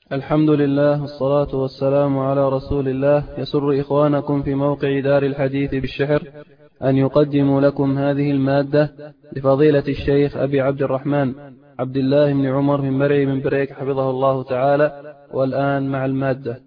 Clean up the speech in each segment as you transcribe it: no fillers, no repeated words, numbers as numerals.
الحمد لله والصلاة والسلام على رسول الله. يسر إخوانكم في موقع دار الحديث بالشحر أن يقدموا لكم هذه المادة لفضيلة الشيخ أبي عبد الرحمن عبد الله بن عمر بن مرعي بن بريك حفظه الله تعالى. والآن مع المادة.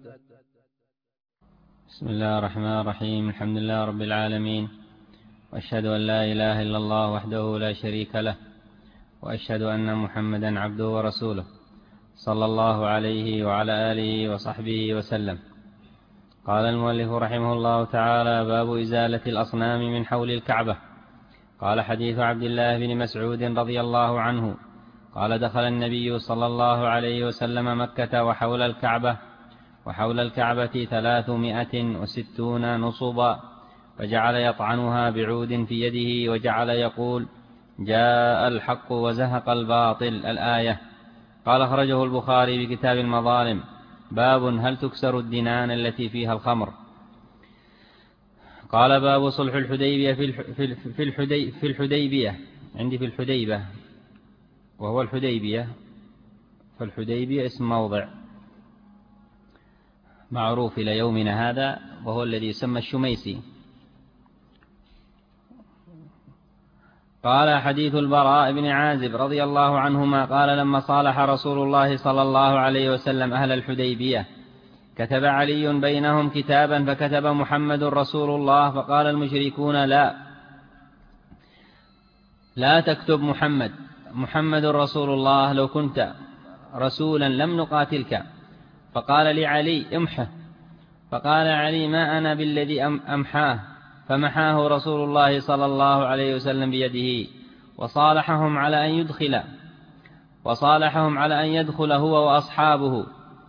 بسم الله الرحمن الرحيم. الحمد لله رب العالمين، وأشهد أن لا إله إلا الله وحده لا شريك له، وأشهد أن محمدا عبده ورسوله صلى الله عليه وعلى آله وصحبه وسلم. قال المؤلف رحمه الله تعالى: باب إزالة الأصنام من حول الكعبة. قال: حديث عبد الله بن مسعود رضي الله عنه قال: دخل النبي صلى الله عليه وسلم مكة وحول الكعبة 360 نصبا، فجعل يطعنها بعود في يده وجعل يقول: جاء الحق وزهق الباطل، الآية. قال: أخرجه البخاري بكتاب المظالم. باب هل تكسر الدنان التي فيها الخمر. قال: باب صلح الحديبية في الحديبية، عندي في الحديبة وهو الحديبية، فالحديبية اسم موضع معروف إلى يومنا هذا، وهو الذي يسمى الشميسي. قال: حديث البراء بن عازب رضي الله عنهما قال: لما صالح رسول الله صلى الله عليه وسلم أهل الحديبية كتب علي بينهم كتابا، فكتب محمد رسول الله، فقال المشركون: لا تكتب محمد رسول الله، لو كنت رسولا لم نقاتلك. فقال لعلي: امحه. فقال علي: ما أنا بالذي أمحاه. فمحاه رسول الله صلى الله عليه وسلم بيده، وصالحهم على أن يدخل هو وأصحابه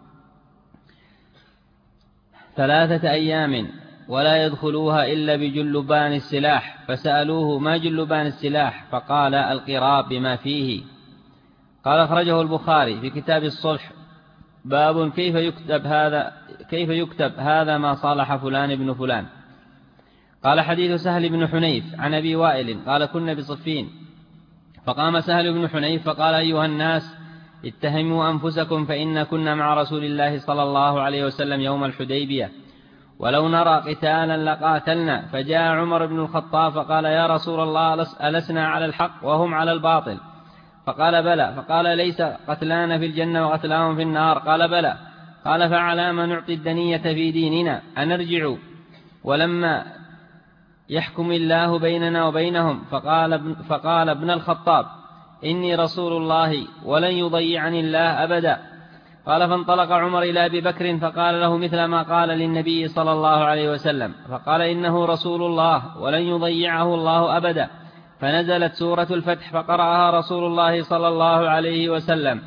3 أيام ولا يدخلوها إلا بجلبان السلاح. فسألوه: ما جلبان السلاح؟ فقال: القراب بما فيه. قال: أخرجه البخاري في كتاب الصلح. باب كيف يكتب هذا ما صالح فلان ابن فلان. قال: حديث سهل بن حنيف عن أبي وائل قال: كنا بصفين، فقام سهل بن حنيف فقال: أيها الناس، اتهموا أنفسكم، فإن كنا مع رسول الله صلى الله عليه وسلم يوم الحديبية، ولو نرى قتالا لقاتلنا. فجاء عمر بن الخطاب فقال: يا رسول الله، ألسنا على الحق وهم على الباطل؟ فقال: بلى. فقال: ليس قتلانا في الجنة وقتلاهم في النار؟ قال: بلى. قال: فعلى ما نعطي الدنية في ديننا؟ أنرجع ولما يحكم الله بيننا وبينهم؟ فقال ابن الخطاب: إني رسول الله ولن يضيعني الله أبدا. قال: فانطلق عمر إلى أبي بكر فقال له مثل ما قال للنبي صلى الله عليه وسلم، فقال: إنه رسول الله ولن يضيعه الله أبدا. فنزلت سورة الفتح فقرأها رسول الله صلى الله عليه وسلم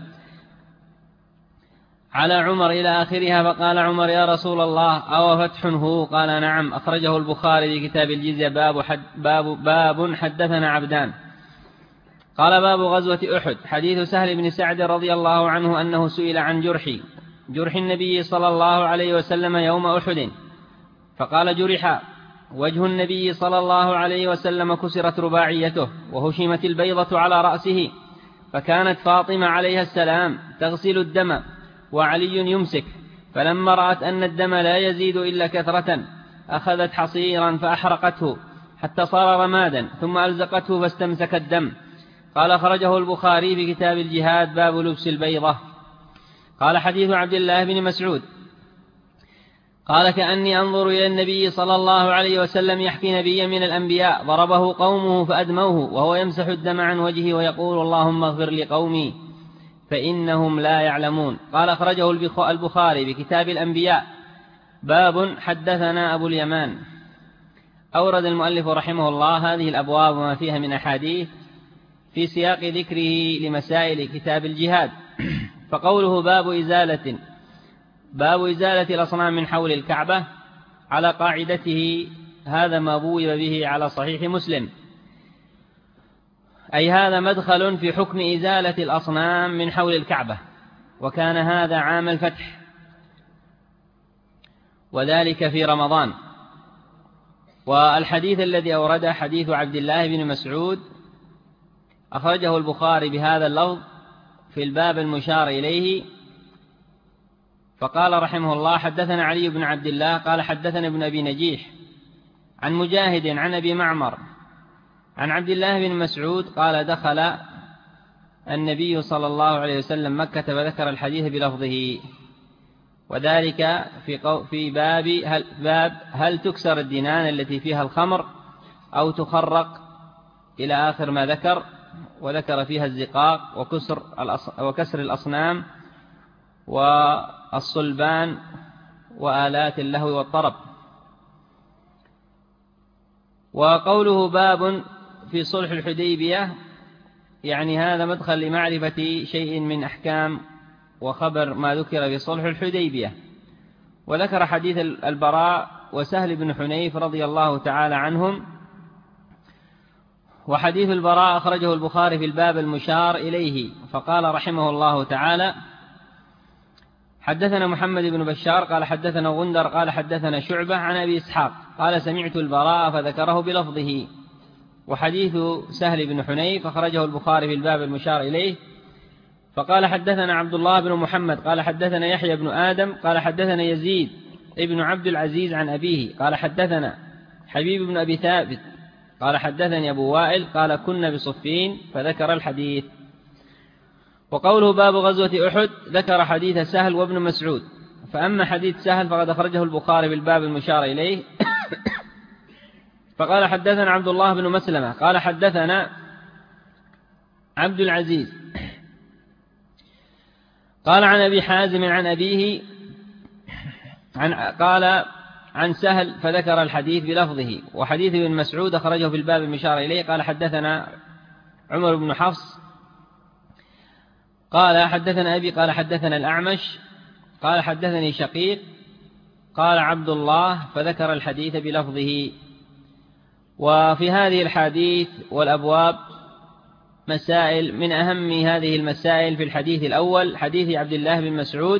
على عمر إلى آخرها. فقال عمر: يا رسول الله، أو فتح هو؟ قال: نعم. أخرجه البخاري في كتاب الجزية. باب حدثنا عبدان. قال: باب غزوة أحد. حديث سهل بن سعد رضي الله عنه أنه سئل عن جرح النبي صلى الله عليه وسلم يوم أحد، فقال: جرح وجه النبي صلى الله عليه وسلم، كسرت رباعيته وهشمت البيضة على رأسه. فكانت فاطمة عليها السلام تغسل الدم وعلي يمسك، فلما رأت أن الدم لا يزيد إلا كثرة أخذت حصيرا فأحرقته حتى صار رمادا، ثم ألزقته فاستمسك الدم. قال: أخرجه البخاري في كتاب الجهاد. باب لبس البيضة. قال: حديث عبد الله بن مسعود قال: كأني أنظر إلى النبي صلى الله عليه وسلم يحكي نبيا من الأنبياء ضربه قومه فأدموه وهو يمسح الدم عن وجهه ويقول: اللهم اغفر لقومي فإنهم لا يعلمون. قال: أخرجه البخاري بكتاب الأنبياء. باب حدثنا أبو اليمان. أورد المؤلف رحمه الله هذه الأبواب وما فيها من أحاديث في سياق ذكره لمسائل كتاب الجهاد. فقوله باب إزالة الأصنام من حول الكعبة، على قاعدته هذا ما بوب به على صحيح مسلم، أي هذا مدخل في حكم إزالة الأصنام من حول الكعبة، وكان هذا عام الفتح، وذلك في رمضان. والحديث الذي أورده حديث عبد الله بن مسعود أخرجه البخاري بهذا اللفظ في الباب المشار إليه فقال رحمه الله: حدثنا علي بن عبد الله قال حدثنا ابن أبي نجيح عن مجاهد عن أبي معمر عن عبد الله بن مسعود قال: دخل النبي صلى الله عليه وسلم مكة فذكر الحديث بلفظه، وذلك في باب هل تكسر الدنان التي فيها الخمر أو تخرق إلى آخر ما ذكر، وذكر فيها الزقاق وكسر الأصنام والصلبان وآلات اللهو والطرب. وقوله باب في صلح الحديبية يعني هذا مدخل لمعرفة شيء من أحكام وخبر ما ذكر في صلح الحديبية. وذكر حديث البراء وسهل بن حنيف رضي الله تعالى عنهم. وحديث البراء أخرجه البخاري في الباب المشار إليه. فقال رحمه الله تعالى: حدثنا محمد بن بشار قال حدثنا غندر قال حدثنا شعبة عن أبي إسحاق قال سمعت البراء فذكره بلفظه. وحديث سهل بن حنيف أخرجه البخاري في الباب المشار إليه. فقال حدثنا عبد الله بن محمد قال حدثنا يحيى بن آدم قال حدثنا يزيد ابن عبد العزيز عن أبيه قال حدثنا حبيب بن أبي ثابت قال حدثني أبو وائل قال كنا بصفين فذكر الحديث. وقوله باب غزوة أحد ذكر حديث سهل وابن مسعود. فأما حديث سهل فقد أخرجه البخاري في الباب المشار إليه. فقال حدثنا عبد الله بن مسلمة قال حدثنا عبد العزيز قال عن أبي حازم عن أبيه قال عن سهل فذكر الحديث بلفظه. وحديث ابن مسعود أخرجه في الباب المشار إليه. قال حدثنا عمر بن حفص قال حدثنا أبي قال حدثنا الأعمش قال حدثني شقيق قال عبد الله فذكر الحديث بلفظه. وفي هذه الحديث والأبواب مسائل. من أهم هذه المسائل في الحديث الأول حديث عبد الله بن مسعود،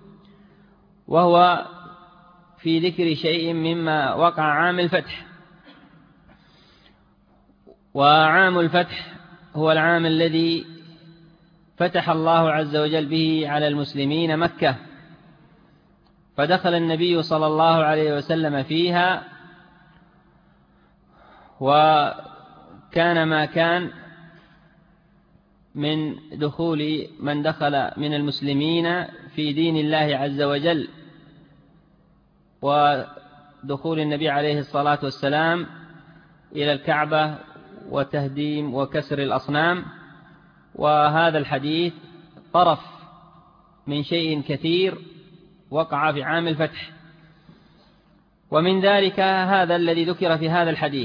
وهو في ذكر شيء مما وقع عام الفتح. وعام الفتح هو العام الذي فتح الله عز وجل به على المسلمين مكة، فدخل النبي صلى الله عليه وسلم فيها، وكان ما كان من دخول من دخل من المسلمين في دين الله عز وجل، ودخول النبي عليه الصلاة والسلام إلى الكعبة وتهديم وكسر الأصنام. وهذا الحديث طرف من شيء كثير وقع في عام الفتح، ومن ذلك هذا الذي ذكر في هذا الحديث.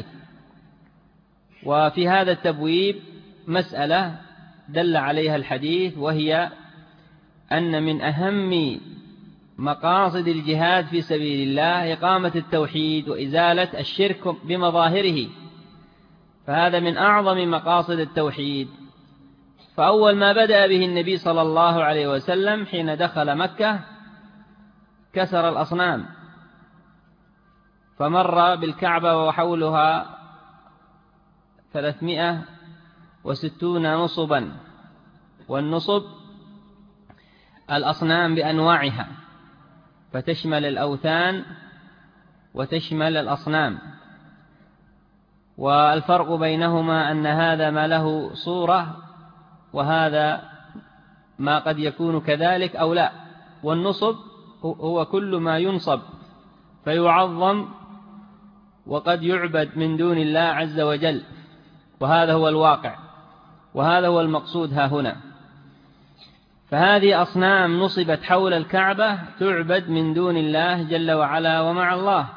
وفي هذا التبويب مسألة دل عليها الحديث، وهي أن من أهم مقاصد الجهاد في سبيل الله إقامة التوحيد وإزالة الشرك بمظاهره، فهذا من أعظم مقاصد التوحيد. فأول ما بدأ به النبي صلى الله عليه وسلم حين دخل مكة كسر الأصنام، فمر بالكعبة وحولها 360 نصبا، والنصب الأصنام بأنواعها، فتشمل الأوثان وتشمل الأصنام. والفرق بينهما أن هذا ما له صورة وهذا ما قد يكون كذلك أو لا. والنصب هو كل ما ينصب فيعظم وقد يعبد من دون الله عز وجل، وهذا هو الواقع، وهذا هو المقصود ها هنا. فهذه أصنام نصبت حول الكعبة تعبد من دون الله جل وعلا ومع الله،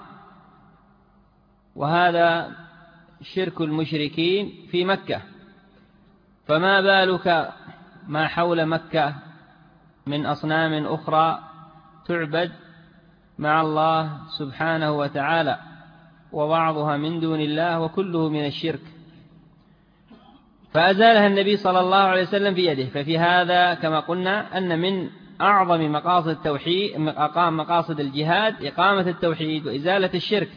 وهذا شرك المشركين في مكة. فما بالك ما حول مكة من أصنام أخرى تعبد مع الله سبحانه وتعالى، وبعضها من دون الله وكله من الشرك، فأزالها النبي صلى الله عليه وسلم في يده. ففي هذا كما قلنا أن من أعظم مقاصد التوحيد مقاصد الجهاد إقامة التوحيد وإزالة الشرك.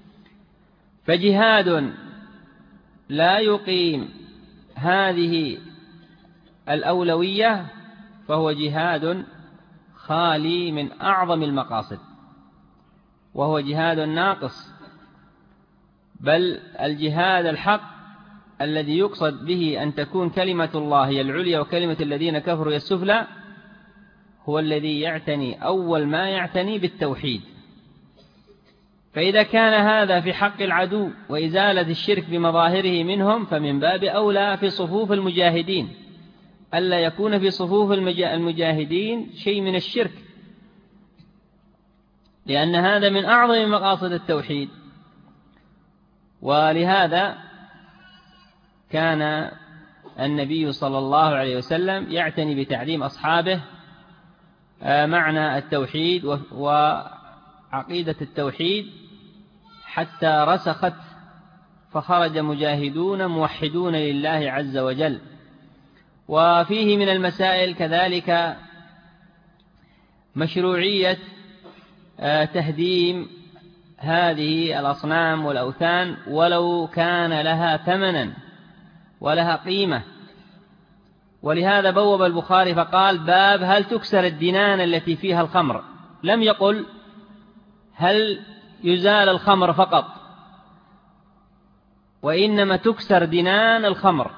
فجهاد لا يقيم هذه الأولوية فهو جهاد خالي من أعظم المقاصد، وهو جهاد ناقص، بل الجهاد الحق الذي يقصد به أن تكون كلمة الله هي العليا وكلمة الذين كفروا هي السفلى، هو الذي يعتني أول ما يعتني بالتوحيد. فإذا كان هذا في حق العدو وإزالة الشرك بمظاهره منهم، فمن باب أولى في صفوف المجاهدين ألا يكون في صفوف المجاهدين شيء من الشرك، لأن هذا من أعظم مقاصد التوحيد. ولهذا كان النبي صلى الله عليه وسلم يعتني بتعليم أصحابه معنى التوحيد وعقيدة التوحيد حتى رسخت، فخرج مجاهدون موحدون لله عز وجل. وفيه من المسائل كذلك مشروعية تهديم هذه الأصنام والأوثان ولو كان لها ثمنا ولها قيمة. ولهذا بوب البخاري فقال: باب هل تكسر الدنان التي فيها الخمر. لم يقل هل يزال الخمر فقط، وإنما تكسر دنان الخمر.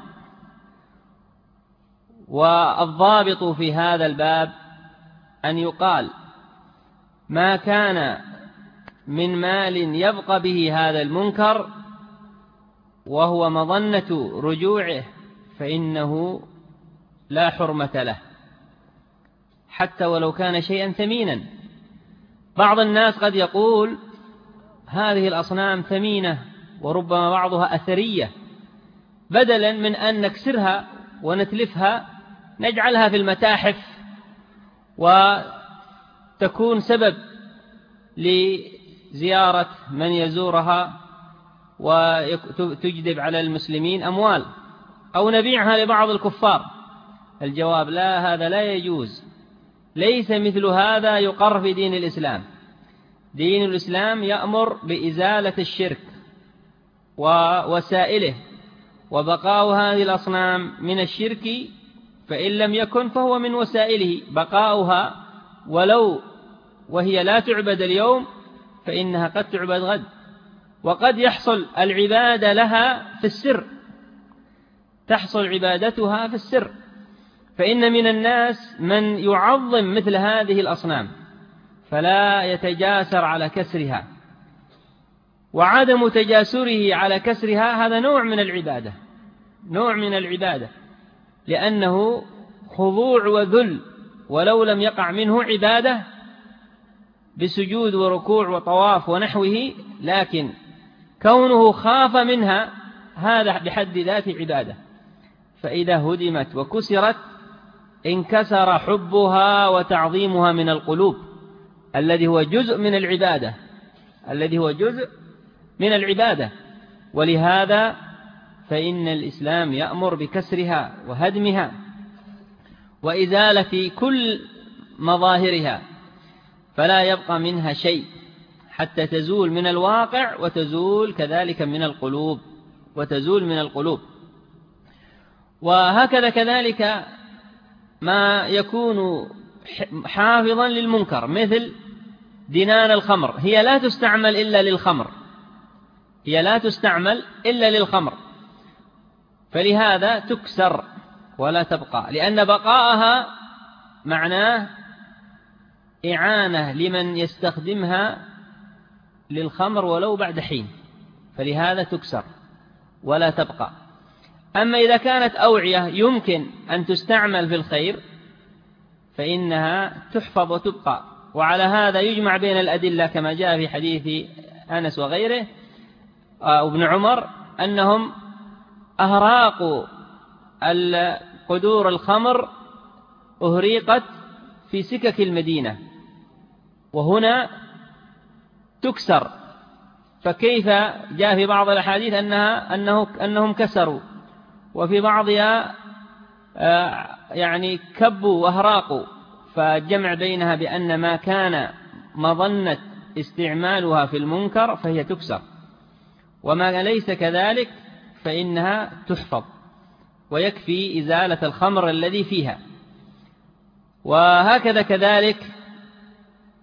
والضابط في هذا الباب أن يقال ما كان من مال يبقى به هذا المنكر وهو مظنة رجوعه فإنه لا حرمة له، حتى ولو كان شيئا ثمينا. بعض الناس قد يقول هذه الأصنام ثمينة وربما بعضها أثرية، بدلا من أن نكسرها ونتلفها نجعلها في المتاحف وتكون سبب لزيارة من يزورها وتجلب على المسلمين أموال، أو نبيعها لبعض الكفار. الجواب: لا، هذا لا يجوز. ليس مثل هذا يقر في دين الإسلام. دين الإسلام يأمر بإزالة الشرك ووسائله، وبقاء هذه الأصنام من الشرك، فإن لم يكن فهو من وسائله. بقاؤها ولو وهي لا تعبد اليوم فإنها قد تعبد غد، وقد يحصل العبادة لها في السر، تحصل عبادتها في السر. فإن من الناس من يعظم مثل هذه الأصنام فلا يتجاسر على كسرها، وعدم تجاسره على كسرها هذا نوع من العبادة، نوع من العبادة، لأنه خضوع وذل، ولو لم يقع منه عبادة بسجود وركوع وطواف ونحوه، لكن كونه خاف منها هذا بحد ذاته عبادة. فإذا هدمت وكسرت انكسر حبها وتعظيمها من القلوب، الذي هو جزء من العبادة، الذي هو جزء من العبادة. ولهذا فإن الإسلام يأمر بكسرها وهدمها وإزالة كل مظاهرها، فلا يبقى منها شيء حتى تزول من الواقع وتزول كذلك من القلوب، وتزول من القلوب. وهكذا كذلك ما يكون حافظا للمنكر مثل دنان الخمر، هي لا تستعمل إلا للخمر، هي لا تستعمل إلا للخمر، فلهذا تكسر ولا تبقى، لأن بقاءها معناه إعانة لمن يستخدمها للخمر ولو بعد حين، فلهذا تكسر ولا تبقى. أما إذا كانت أوعية يمكن أن تستعمل في الخير فإنها تحفظ وتبقى. وعلى هذا يجمع بين الأدلة كما جاء في حديث أنس وغيره وابن عمر أنهم أهراقوا قدور الخمر، أهريقت في سكك المدينة، وهنا تكسر. فكيف جاء في بعض الأحاديث أنهم كسروا، وفي بعضها يعني كبوا وأهراقوا، فجمع بينها بأن ما كان مظنة استعمالها في المنكر فهي تكسر، وما ليس كذلك فإنها تحفظ ويكفي إزالة الخمر الذي فيها. وهكذا كذلك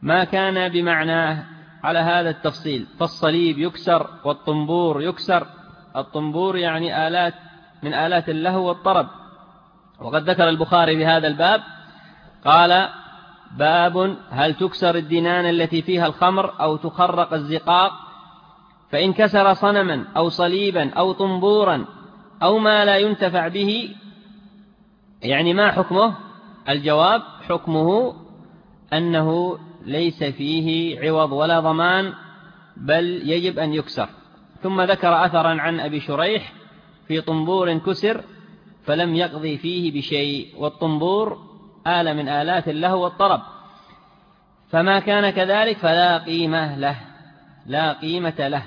ما كان بمعناه على هذا التفصيل، فالصليب يكسر والطنبور يكسر. الطنبور يعني آلات من آلات اللهو والطرب. وقد ذكر البخاري بهذا الباب قال: باب هل تكسر الدنان التي فيها الخمر أو تخرق الزقاق، فإن كسر صنما أو صليبا أو طنبورا أو ما لا ينتفع به، يعني ما حكمه؟ الجواب: حكمه أنه ليس فيه عوض ولا ضمان، بل يجب أن يكسر. ثم ذكر أثرا عن أبي شريح في طنبور كسر فلم يقضي فيه بشيء، والطنبور آلة من آلات اللهو والطرب، فما كان كذلك فلا قيمة له، لا قيمة له.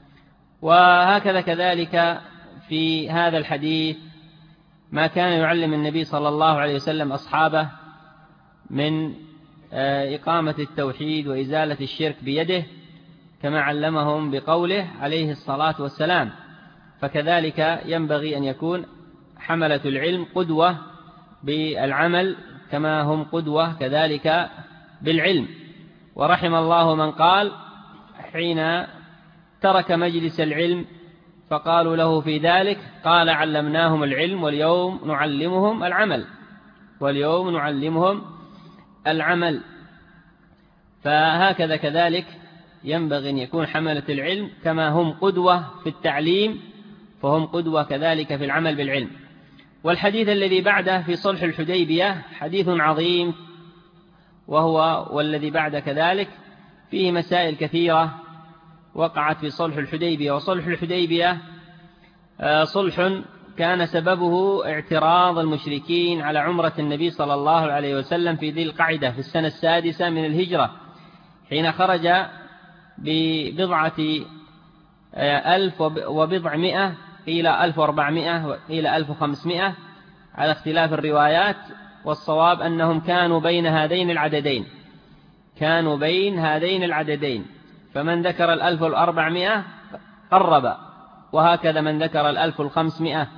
وهكذا كذلك في هذا الحديث ما كان يعلم النبي صلى الله عليه وسلم أصحابه من إقامة التوحيد وإزالة الشرك بيده، كما علمهم بقوله عليه الصلاة والسلام. فكذلك ينبغي أن يكون حملة العلم قدوة بالعمل كما هم قدوة كذلك بالعلم. ورحم الله من قال حين ترك مجلس العلم فقالوا له في ذلك قال: علمناهم العلم واليوم نعلمهم العمل، واليوم نعلمهم العمل. فهكذا كذلك ينبغي أن يكون حملة العلم كما هم قدوة في التعليم فهم قدوة كذلك في العمل بالعلم. والحديث الذي بعده في صلح الحديبية حديث عظيم، وهو والذي بعد كذلك فيه مسائل كثيرة وقعت في صلح الحديبية. وصلح الحديبية صلح كان سببه اعتراض المشركين على عمرة النبي صلى الله عليه وسلم في ذي القعدة في السنة 6 من الهجرة، حين خرج ببضعة 1400 إلى 1400 إلى 1500 على اختلاف الروايات، والصواب أنهم كانوا بين هذين العددين، كانوا بين هذين العددين، فمن ذكر 1400 قرب، وهكذا من ذكر 1500.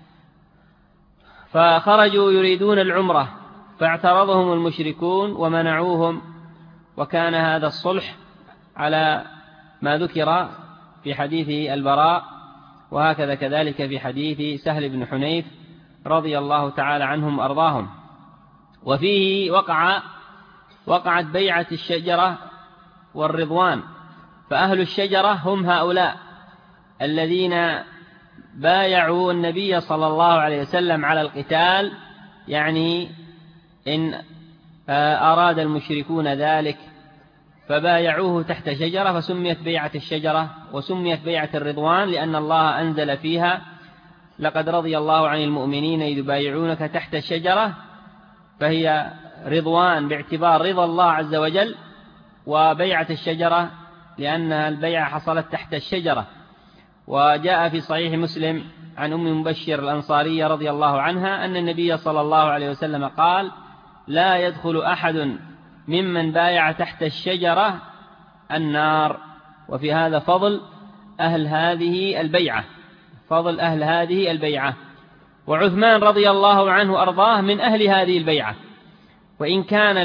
فخرجوا يريدون العمرة فاعترضهم المشركون ومنعوهم، وكان هذا الصلح على ما ذكر في حديث البراء، وهكذا كذلك في حديث سهل بن حنيف رضي الله تعالى عنهم وأرضاهم. وفيه وقعت بيعة الشجرة والرضوان، فأهل الشجرة هم هؤلاء الذين بايعوا النبي صلى الله عليه وسلم على القتال، يعني إن أراد المشركون ذلك فبايعوه تحت شجرة فسميت بيعة الشجرة، وسميت بيعة الرضوان لأن الله أنزل فيها: لقد رضي الله عن المؤمنين إذ يبايعونك تحت الشجرة، فهي رضوان باعتبار رضا الله عز وجل، وبيعة الشجرة لأن البيعة حصلت تحت الشجرة. وجاء في صحيح مسلم عن أم مبشر الأنصارية رضي الله عنها أن النبي صلى الله عليه وسلم قال: لا يدخل أحد ممن بايع تحت الشجرة النار. وفي هذا فضل أهل هذه البيعة، فضل أهل هذه البيعة. وعثمان رضي الله عنه أرضاه من أهل هذه البيعة، وإن كان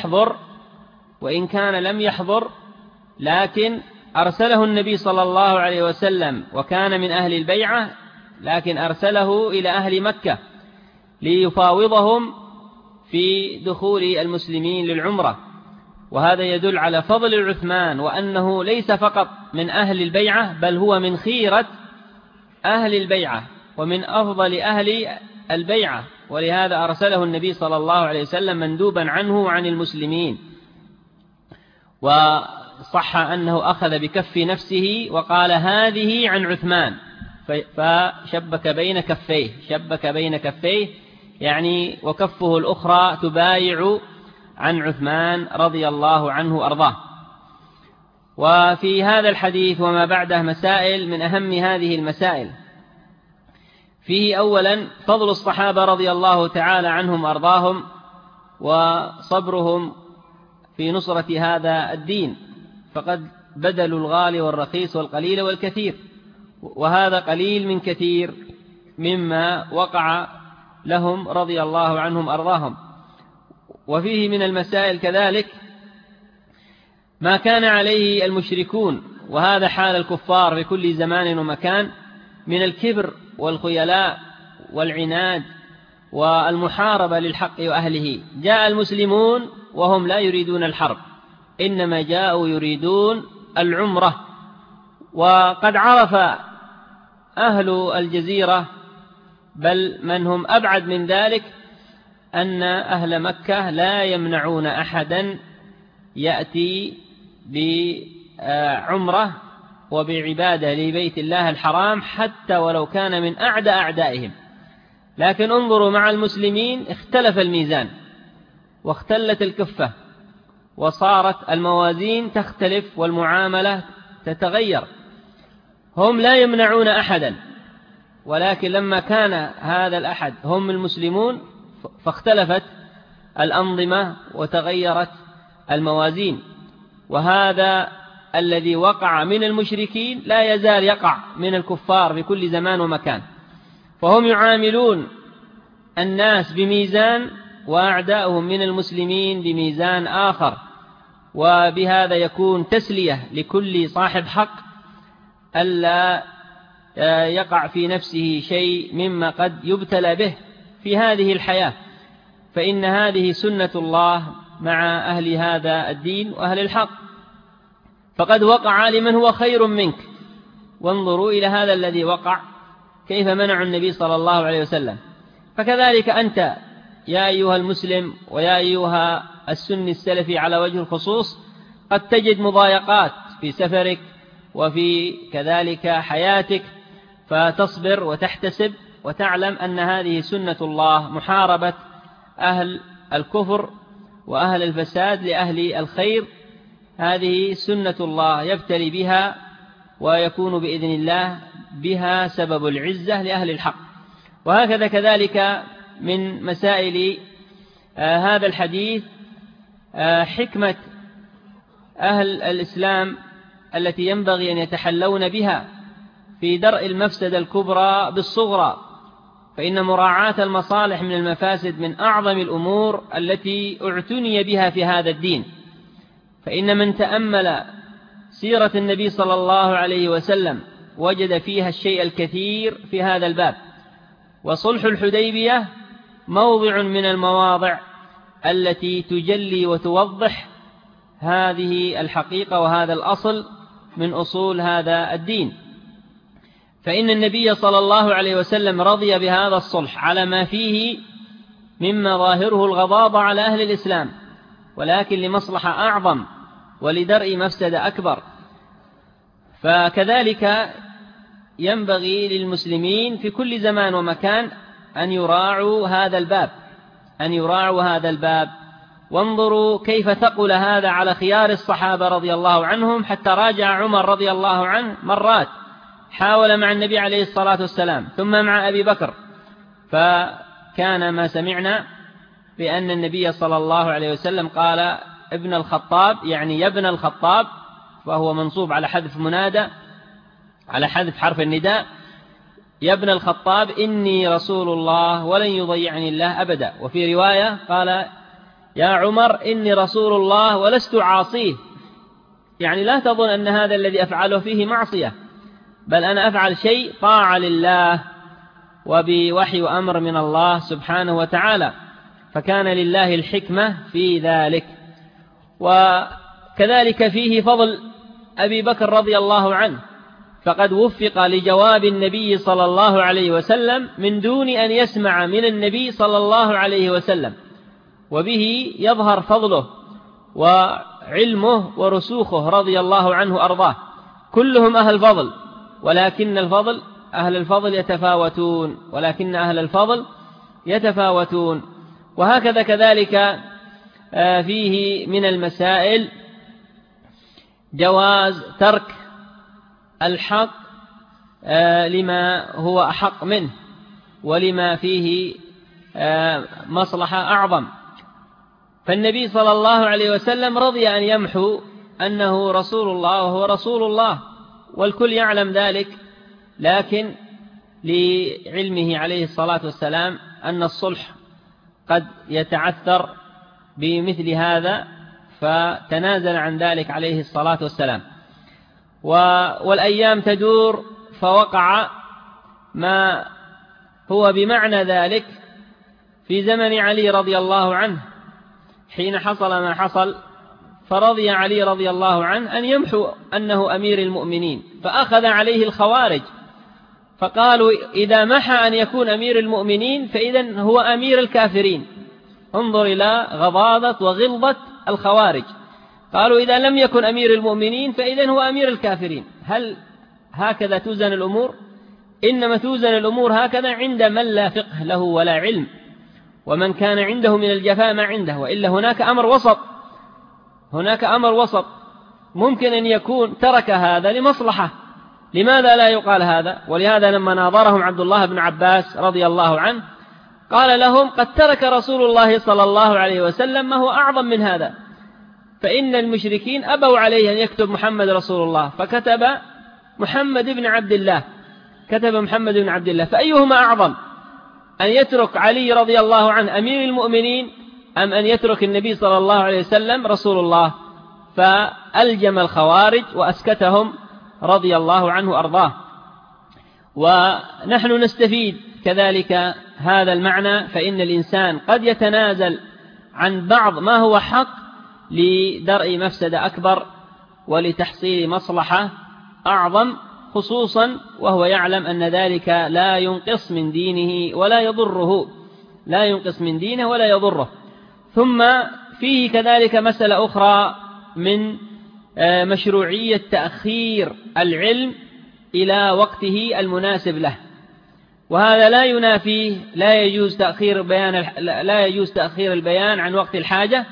لم يحضر لكن أرسله النبي صلى الله عليه وسلم وكان من أهل البيعة، لكن أرسله إلى أهل مكة ليفاوضهم في دخول المسلمين للعمرة. وهذا يدل على فضل عثمان، وأنه ليس فقط من أهل البيعة بل هو من خيرة أهل البيعة ومن أفضل أهل البيعة، ولهذا أرسله النبي صلى الله عليه وسلم مندوبا عنه وعن المسلمين. وصح أنه أخذ بكف نفسه وقال: هذه عن عثمان، فشبك بين كفيه يعني وكفه الأخرى تبايع عن عثمان رضي الله عنه أرضاه. وفي هذا الحديث وما بعده مسائل من أهم هذه المسائل. فيه أولا فضل الصحابة رضي الله تعالى عنهم أرضاهم وصبرهم في نصرة هذا الدين، فقد بدلوا الغالي والرخيص والقليل والكثير، وهذا قليل من كثير مما وقع لهم رضي الله عنهم أرضاهم. وفيه من المسائل كذلك ما كان عليه المشركون، وهذا حال الكفار في كل زمان ومكان من الكبر والخيلاء والعناد والمحاربة للحق وأهله. جاء المسلمون وهم لا يريدون الحرب، إنما جاءوا يريدون العمرة. وقد عرف أهل الجزيرة بل من هم أبعد من ذلك أن أهل مكة لا يمنعون أحدا يأتي بعمرة وبعبادة لبيت الله الحرام حتى ولو كان من أعدى أعدائهم. لكن انظروا مع المسلمين اختلف الميزان واختلت الكفة وصارت الموازين تختلف والمعاملة تتغير. هم لا يمنعون أحدا، ولكن لما كان هذا الأحد هم المسلمون فاختلفت الأنظمة وتغيرت الموازين. وهذا الذي وقع من المشركين لا يزال يقع من الكفار في كل زمان ومكان، فهم يعاملون الناس بميزان وأعداؤهم من المسلمين بميزان آخر، وبهذا يكون تسلية لكل صاحب حق ألا يقع في نفسه شيء مما قد يبتلى به في هذه الحياة، فإن هذه سنة الله مع أهل هذا الدين وأهل الحق. فقد وقع لمن هو خير منك، وانظروا إلى هذا الذي وقع كيف منع النبي صلى الله عليه وسلم. فكذلك أنت يا أيها المسلم ويا أيها السني السلفي على وجه الخصوص قد تجد مضايقات في سفرك وفي كذلك حياتك، فتصبر وتحتسب وتعلم أن هذه سنة الله، محاربة أهل الكفر وأهل الفساد لأهل الخير، هذه سنة الله يبتلي بها ويكون بإذن الله بها سبب العزة لأهل الحق. وهكذا كذلك من مسائل هذا الحديث حكمة أهل الإسلام التي ينبغي أن يتحلون بها في درء المفسدة الكبرى بالصغرى، فإن مراعاة المصالح من المفاسد من أعظم الأمور التي اعتني بها في هذا الدين. فإن من تأمل سيرة النبي صلى الله عليه وسلم وجد فيها الشيء الكثير في هذا الباب. وصلح الحديبية موضع من المواضع التي تجلي وتوضح هذه الحقيقة وهذا الأصل من أصول هذا الدين. فإن النبي صلى الله عليه وسلم رضي بهذا الصلح على ما فيه مما ظاهره الغضاضة على أهل الإسلام، ولكن لمصلحة أعظم ولدرء مفسدة أكبر. فكذلك ينبغي للمسلمين في كل زمان ومكان أن يراعوا هذا الباب وانظروا كيف ثقل هذا على خيار الصحابة رضي الله عنهم، حتى راجع عمر رضي الله عنه مرات، حاول مع النبي عليه الصلاة والسلام ثم مع أبي بكر، فكان ما سمعنا بأن النبي صلى الله عليه وسلم قال ابن الخطاب، يعني يا ابن الخطاب، فهو منصوب على حذف منادى، على حذف حرف النداء، يا ابن الخطاب إني رسول الله ولن يضيعني الله أبدا. وفي رواية قال يا عمر إني رسول الله ولست عاصيه، يعني لا تظن أن هذا الذي أفعله فيه معصية، بل أنا أفعل شيء طاعة لله وبوحي وأمر من الله سبحانه وتعالى، فكان لله الحكمة في ذلك. وكذلك فيه فضل أبي بكر رضي الله عنه، فقد وفق لجواب النبي صلى الله عليه وسلم من دون أن يسمع من النبي صلى الله عليه وسلم، وبه يظهر فضله وعلمه ورسوخه رضي الله عنه أرضاه. كلهم أهل فضل، ولكن أهل الفضل يتفاوتون. وهكذا كذلك فيه من المسائل جواز ترك الحق لما هو أحق منه ولما فيه مصلحة أعظم. فالنبي صلى الله عليه وسلم رضي أن يمحو أنه رسول الله وهو رسول الله، والكل يعلم ذلك، لكن لعلمه عليه الصلاة والسلام أن الصلح قد يتعثر بمثل هذا، فتنازل عن ذلك عليه الصلاة والسلام. والأيام تدور، فوقع ما هو بمعنى ذلك في زمن علي رضي الله عنه، حين حصل ما حصل، فرضي علي رضي الله عنه أن يمحو أنه أمير المؤمنين، فأخذ عليه الخوارج فقالوا إذا محى أن يكون أمير المؤمنين فإذن هو أمير الكافرين. انظر إلى غضاضة وغلظة الخوارج، قالوا إذا لم يكن أمير المؤمنين فإذن هو أمير الكافرين. هل هكذا توزن الأمور؟ إنما توزن الأمور هكذا عند من لا فقه له ولا علم، ومن كان عنده من الجفاء ما عنده، وإلا هناك أمر وسط، هناك أمر وسط ممكن أن يكون ترك هذا لمصلحة. لماذا لا يقال هذا؟ ولهذا لما ناظرهم عبد الله بن عباس رضي الله عنه قال لهم قد ترك رسول الله صلى الله عليه وسلم ما هو أعظم من هذا، فإن المشركين أبوا عليه أن يكتب محمد رسول الله، فكتب محمد بن عبد الله، كتب محمد بن عبد الله، فأيهما أعظم، أن يترك علي رضي الله عنه أمير المؤمنين أم أن يترك النبي صلى الله عليه وسلم رسول الله؟ فألجم الخوارج وأسكتهم رضي الله عنه أرضاه. ونحن نستفيد كذلك هذا المعنى، فإن الإنسان قد يتنازل عن بعض ما هو حق لدرء مفسدة أكبر ولتحصيل مصلحة أعظم، خصوصا وهو يعلم أن ذلك لا ينقص من دينه ولا يضره، لا ينقص من دينه ولا يضره. ثم فيه كذلك مسألة أخرى من مشروعية تأخير العلم إلى وقته المناسب له، وهذا لا ينافيه، لا يجوز تأخير البيان عن وقت الحاجة،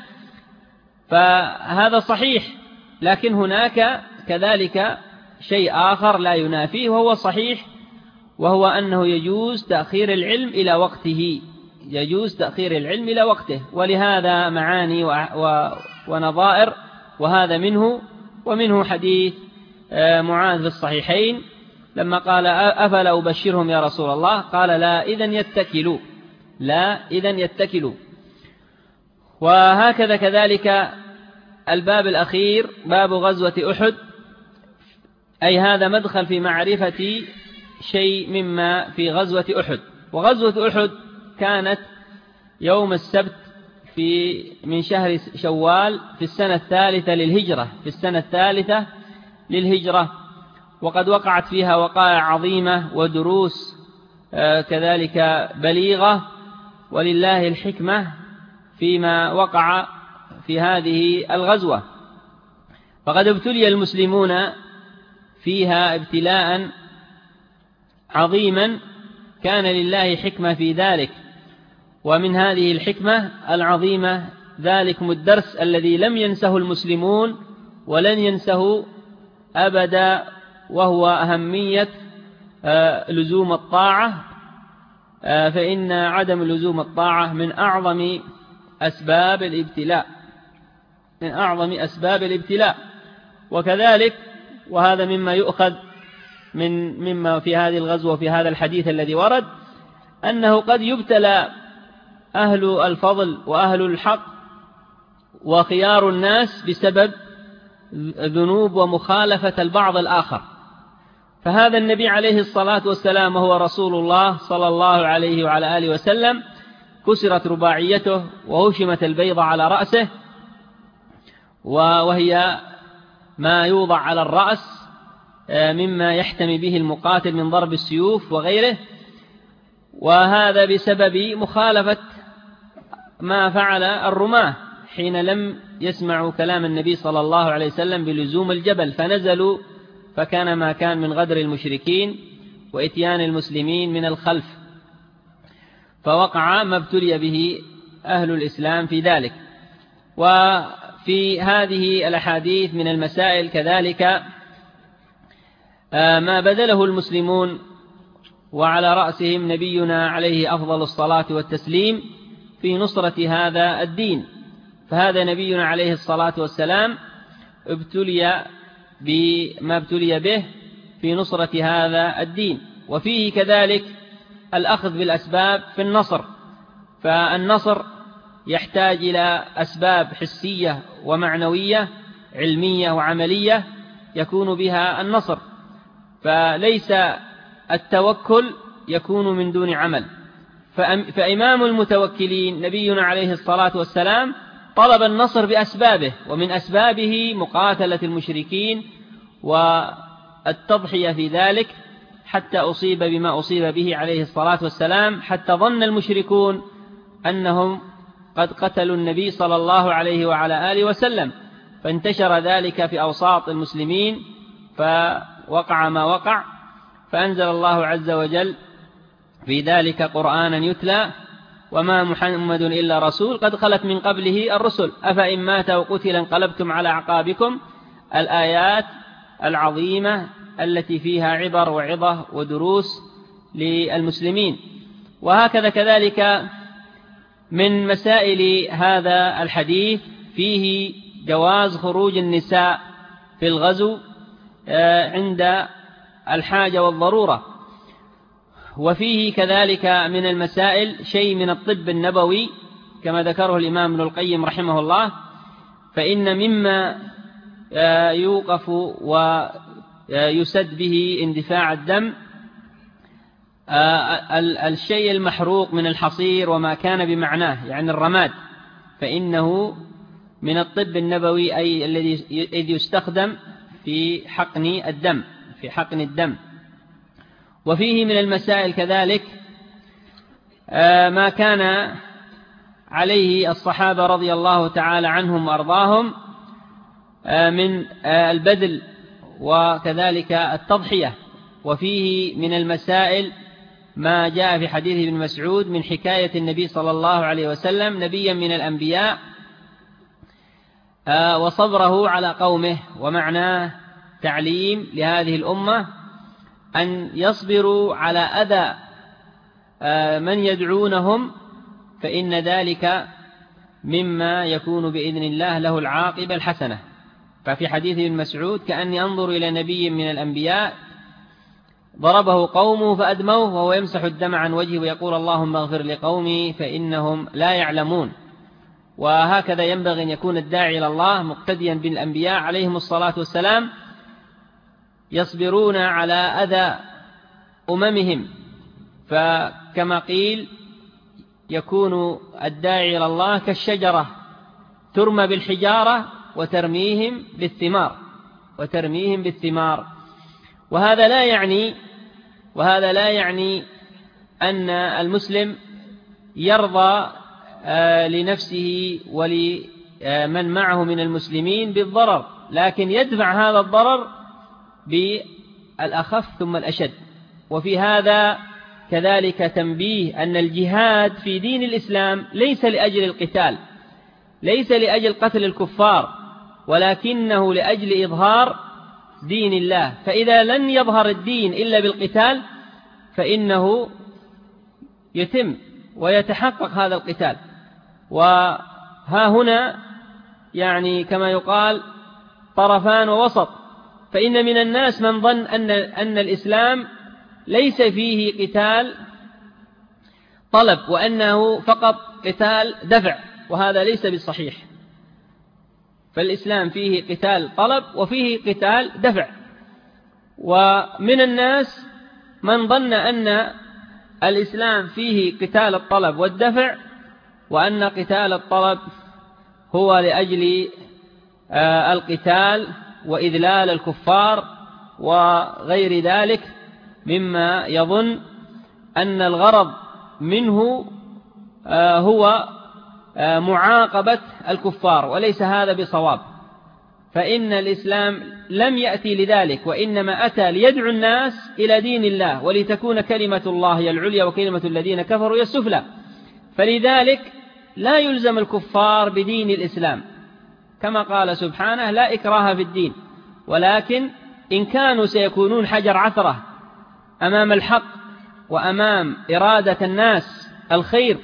فهذا صحيح، لكن هناك كذلك شيء آخر لا ينافيه وهو صحيح، وهو أنه يجوز تأخير العلم إلى وقته، يجوز تأخير العلم إلى وقته، ولهذا معاني ونظائر، وهذا منه. ومنه حديث معاذ في الصحيحين لما قال أفلا أبشرهم يا رسول الله؟ قال لا إذن يتكلوا، لا إذن يتكلوا. وهكذا كذلك الباب الأخير باب غزوة أحد، أي هذا مدخل في معرفة شيء مما في غزوة أحد. وغزوة أحد كانت يوم السبت من شهر شوال في السنة الثالثة للهجرة، في السنة الثالثة للهجرة، وقد وقعت فيها وقائع عظيمة ودروس كذلك بليغة، ولله الحكمة فيما وقع في هذه الغزوة. فقد ابتلي المسلمون فيها ابتلاء عظيما كان لله حكمة في ذلك، ومن هذه الحكمة العظيمة ذلكم الدرس الذي لم ينسه المسلمون ولن ينسه أبدا، وهو أهمية لزوم الطاعة، فإن عدم لزوم الطاعة من أعظم أسباب الابتلاء، من أعظم أسباب الابتلاء. وكذلك وهذا مما يؤخذ مما في هذه الغزوة في هذا الحديث الذي ورد، أنه قد يبتلى أهل الفضل وأهل الحق وخيار الناس بسبب ذنوب ومخالفة البعض الآخر. فهذا النبي عليه الصلاة والسلام وهو رسول الله صلى الله عليه وعلى آله وسلم كسرت رباعيته وهشمت البيضة على رأسه، وهي ما يوضع على الرأس مما يحتمي به المقاتل من ضرب السيوف وغيره، وهذا بسبب مخالفة ما فعل الرماة حين لم يسمعوا كلام النبي صلى الله عليه وسلم بلزوم الجبل، فنزلوا فكان ما كان من غدر المشركين وإتيان المسلمين من الخلف، فوقع ما ابتلي به أهل الإسلام في ذلك. وفي هذه الأحاديث من المسائل كذلك ما بذله المسلمون وعلى رأسهم نبينا عليه أفضل الصلاة والتسليم في نصرة هذا الدين. فهذا نبينا عليه الصلاة والسلام ابتلي بما ابتلي به في نصرة هذا الدين. وفيه كذلك الأخذ بالأسباب في النصر، فالنصر يحتاج إلى أسباب حسية ومعنوية علمية وعملية يكون بها النصر، فليس التوكل يكون من دون عمل. فإمام المتوكلين نبينا عليه الصلاة والسلام طلب النصر بأسبابه، ومن أسبابه مقاتلة المشركين والتضحية في ذلك حتى أصيب بما أصيب به عليه الصلاة والسلام، حتى ظن المشركون أنهم قد قتلوا النبي صلى الله عليه وعلى آله وسلم، فانتشر ذلك في أوساط المسلمين فوقع ما وقع، فأنزل الله عز وجل في ذلك قرآنا يتلى وما محمد إلا رسول قد خلت من قبله الرسل أفإن مات وقتل انقلبتم على أعقابكم، الآيات العظيمة التي فيها عبر وعظة ودروس للمسلمين. وهكذا كذلك من مسائل هذا الحديث فيه جواز خروج النساء في الغزو عند الحاجة والضرورة، وفيه كذلك من المسائل شيء من الطب النبوي كما ذكره الإمام ابن القيم رحمه الله، فإن مما يوقف ويسد به اندفاع الدم الشيء المحروق من الحصير وما كان بمعناه، يعني الرماد، فإنه من الطب النبوي أي الذي يستخدم في حقن الدم. وفيه من المسائل كذلك ما كان عليه الصحابة رضي الله تعالى عنهم وأرضاهم من البذل وكذلك التضحية. وفيه من المسائل ما جاء في حديث ابن مسعود من حكاية النبي صلى الله عليه وسلم نبيا من الأنبياء وصبره على قومه، ومعناه تعليم لهذه الأمة أن يصبروا على أذى من يدعونهم، فإن ذلك مما يكون بإذن الله له العاقبة الحسنة. ففي حديث ابن مسعود كأني أنظر إلى نبي من الأنبياء ضربه قومه فأدموه وهو يمسح الدم عن وجهه ويقول اللهم اغفر لقومي فإنهم لا يعلمون. وهكذا ينبغي أن يكون الداعي إلى الله مقتديا بالأنبياء عليهم الصلاة والسلام، يصبرون على أذى أممهم، فكما قيل يكون الداعي إلى الله كالشجرة ترمى بالحجارة وترميهم بالثمار. وهذا لا يعني أن المسلم يرضى لنفسه ولمن معه من المسلمين بالضرر، لكن يدفع هذا الضرر بالأخف ثم الأشد. وفي هذا كذلك تنبيه أن الجهاد في دين الإسلام ليس لأجل القتال، ليس لأجل قتل الكفار، ولكنه لأجل إظهار دين الله. فإذا لن يظهر الدين إلا بالقتال فإنه يتم ويتحقق هذا القتال. وها هنا يعني كما يقال طرفان ووسط، فإن من الناس من ظن أن الإسلام ليس فيه قتال طلب وأنه فقط قتال دفع، وهذا ليس بالصحيح. فالإسلام فيه قتال طلب وفيه قتال دفع. ومن الناس من ظن أن الإسلام فيه قتال الطلب والدفع، وأن قتال الطلب هو لأجل القتال وإذلال الكفار وغير ذلك، مما يظن أن الغرض منه هو معاقبة الكفار، وليس هذا بصواب. فإن الإسلام لم يأتي لذلك، وإنما أتى ليدعو الناس إلى دين الله ولتكون كلمة الله هي العليا وكلمة الذين كفروا هي السفلى. فلذلك لا يلزم الكفار بدين الإسلام، كما قال سبحانه لا إكراه في الدين، ولكن إن كانوا سيكونون حجر عثرة أمام الحق وأمام إرادة الناس الخير،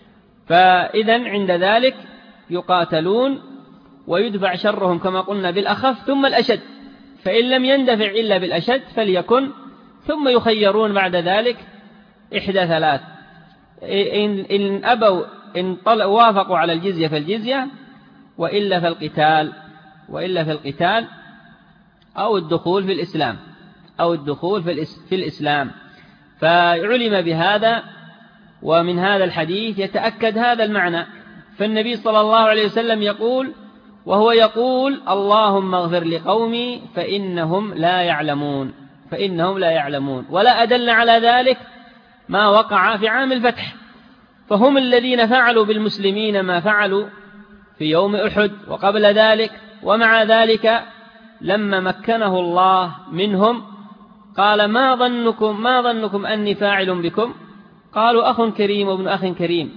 فإذن عند ذلك يقاتلون ويدفع شرهم كما قلنا بالأخف ثم الأشد، فإن لم يندفع إلا بالأشد فليكن، ثم يخيرون بعد ذلك إحدى ثلاث: إن أبوا إن وافقوا على الجزية فالجزية، وإلا في القتال أو الدخول في الإسلام في الإسلام. فعلم بهذا، ومن هذا الحديث يتأكد هذا المعنى. فالنبي صلى الله عليه وسلم يقول، وهو يقول: اللهم اغفر لقومي فإنهم لا يعلمون. ولا أدل على ذلك ما وقع في عام الفتح، فهم الذين فعلوا بالمسلمين ما فعلوا في يوم أحد وقبل ذلك. ومع ذلك لما مكنه الله منهم قال: ما ظنكم أني فاعل بكم؟ قالوا: أخ كريم وابن أخ كريم.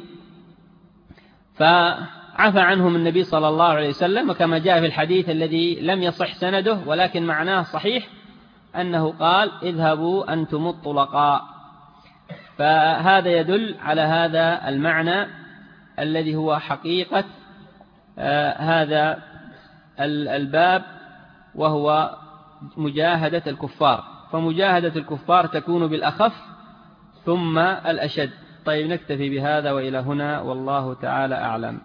فعفى عنهم النبي صلى الله عليه وسلم، وكما جاء في الحديث الذي لم يصح سنده ولكن معناه صحيح أنه قال: اذهبوا أنتم الطلقاء. فهذا يدل على هذا المعنى الذي هو حقيقة هذا الباب، وهو مجاهدة الكفار. فمجاهدة الكفار تكون بالأخف ثم الأشد. طيب، نكتفي بهذا وإلى هنا، والله تعالى أعلم.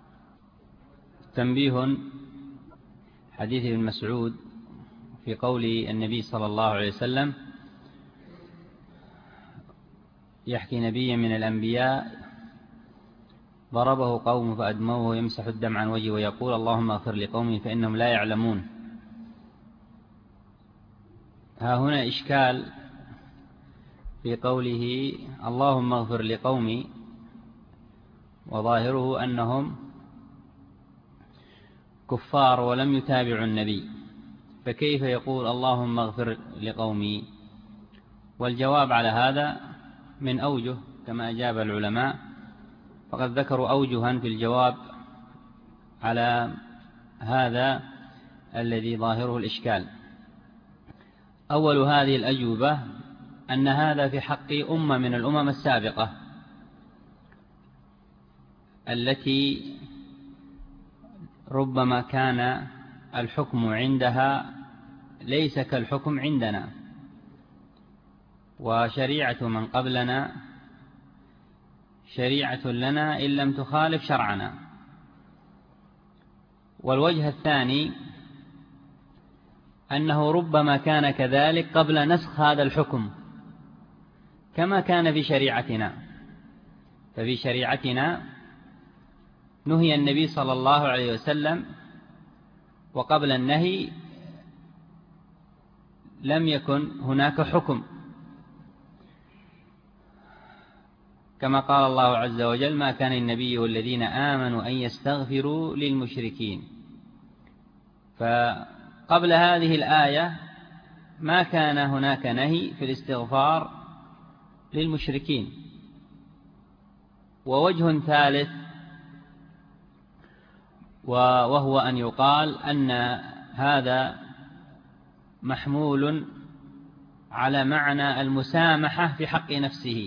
تنبيه: حديث ابن مسعود في قول النبي صلى الله عليه وسلم: يحكي نبيا من الأنبياء ضربه قوم فأدموه يمسح الدم عن وجهه ويقول: اللهم اغفر لقومي فإنهم لا يعلمون. ها هنا إشكال في قوله اللهم اغفر لقومي، وظاهره أنهم كفار ولم يتابعوا النبي، فكيف يقول اللهم اغفر لقومي؟ والجواب على هذا من أوجه كما أجاب العلماء، فقد ذكروا أوجها في الجواب على هذا الذي ظاهره الإشكال. أول هذه الأجوبة أن هذا في حق أمة من الأمم السابقة التي ربما كان الحكم عندها ليس كالحكم عندنا، وشريعة من قبلنا شريعة لنا إن لم تخالف شرعنا. والوجه الثاني أنه ربما كان كذلك قبل نسخ هذا الحكم كما كان في شريعتنا. ففي شريعتنا نهي النبي صلى الله عليه وسلم، وقبل النهي لم يكن هناك حكم، كما قال الله عز وجل: ما كان النبي والذين آمنوا أن يستغفروا للمشركين. فقبل هذه الآية ما كان هناك نهي في الاستغفار للمشركين. ووجه ثالث وهو أن يقال أن هذا محمول على معنى المسامحة في حق نفسه،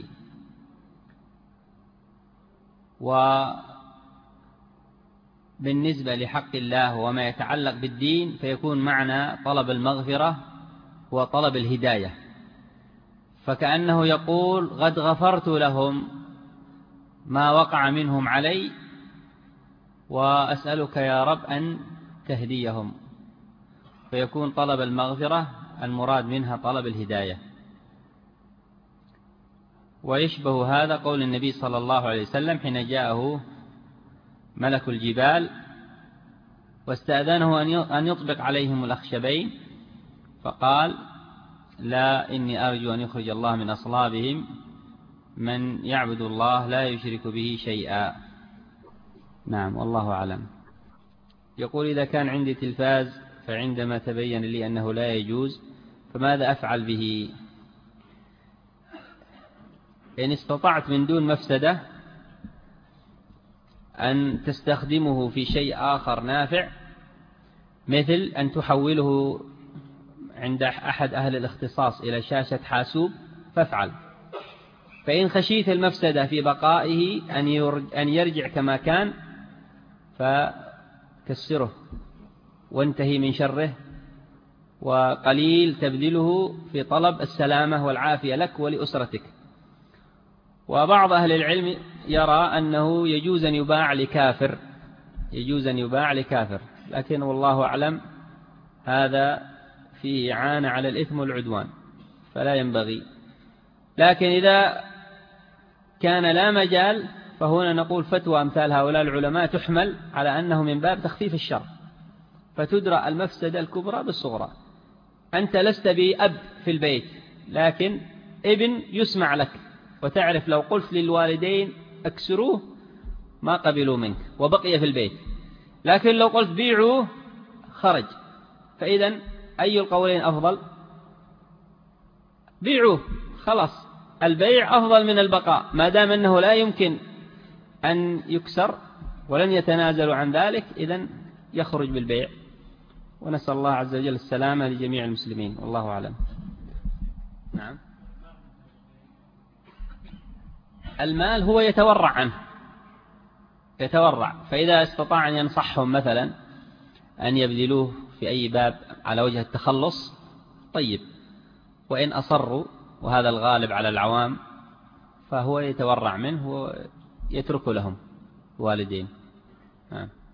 وبالنسبة لحق الله وما يتعلق بالدين فيكون معنى طلب المغفرة وطلب الهداية. فكأنه يقول: قد غفرت لهم ما وقع منهم علي، وأسألك يا رب أن تهديهم. فيكون طلب المغفرة المراد منها طلب الهداية. ويشبه هذا قول النبي صلى الله عليه وسلم حين جاءه ملك الجبال واستأذنه أن يطبق عليهم الأخشبين، فقال: لا، إني أرجو أن يخرج الله من أصلابهم من يعبد الله لا يشرك به شيئا. نعم، والله أعلم. يقول: إذا كان عندي تلفاز فعندما تبين لي أنه لا يجوز فماذا أفعل به؟ إن استطعت من دون مفسدة أن تستخدمه في شيء آخر نافع، مثل أن تحوله عند أحد أهل الاختصاص إلى شاشة حاسوب، فافعل. فإن خشيت المفسدة في بقائه أن يرجع كما كان فكسره وانتهي من شره، وقليل تبذله في طلب السلامة والعافية لك ولأسرتك. وبعض أهل العلم يرى أنه يجوز أن يباع لكافر، يجوز أن يباع لكافر، لكن والله أعلم هذا فيه إعانة على الإثم والعدوان فلا ينبغي. لكن إذا كان لا مجال فهنا نقول فتوى أمثال هؤلاء العلماء تحمل على أنه من باب تخفيف الشر، فتدرى المفسدة الكبرى بالصغرى. أنت لست بأب في البيت، لكن ابن يسمع لك، وتعرف لو قلت للوالدين اكسروه ما قبلوا منك وبقي في البيت، لكن لو قلت بيعوه خرج. فإذا أي القولين أفضل؟ بيعوه، خلاص البيع أفضل من البقاء، ما دام أنه لا يمكن أن يكسر ولن يتنازلوا عن ذلك، إذن يخرج بالبيع. ونسأل الله عز وجل السلامة لجميع المسلمين، والله أعلم. نعم. المال هو يتورع عنه، يتورع، فإذا استطاع أن ينصحهم مثلا أن يبذلوه في أي باب على وجه التخلص طيب، وإن أصروا وهذا الغالب على العوام فهو يتورع منه ويترك لهم والدين.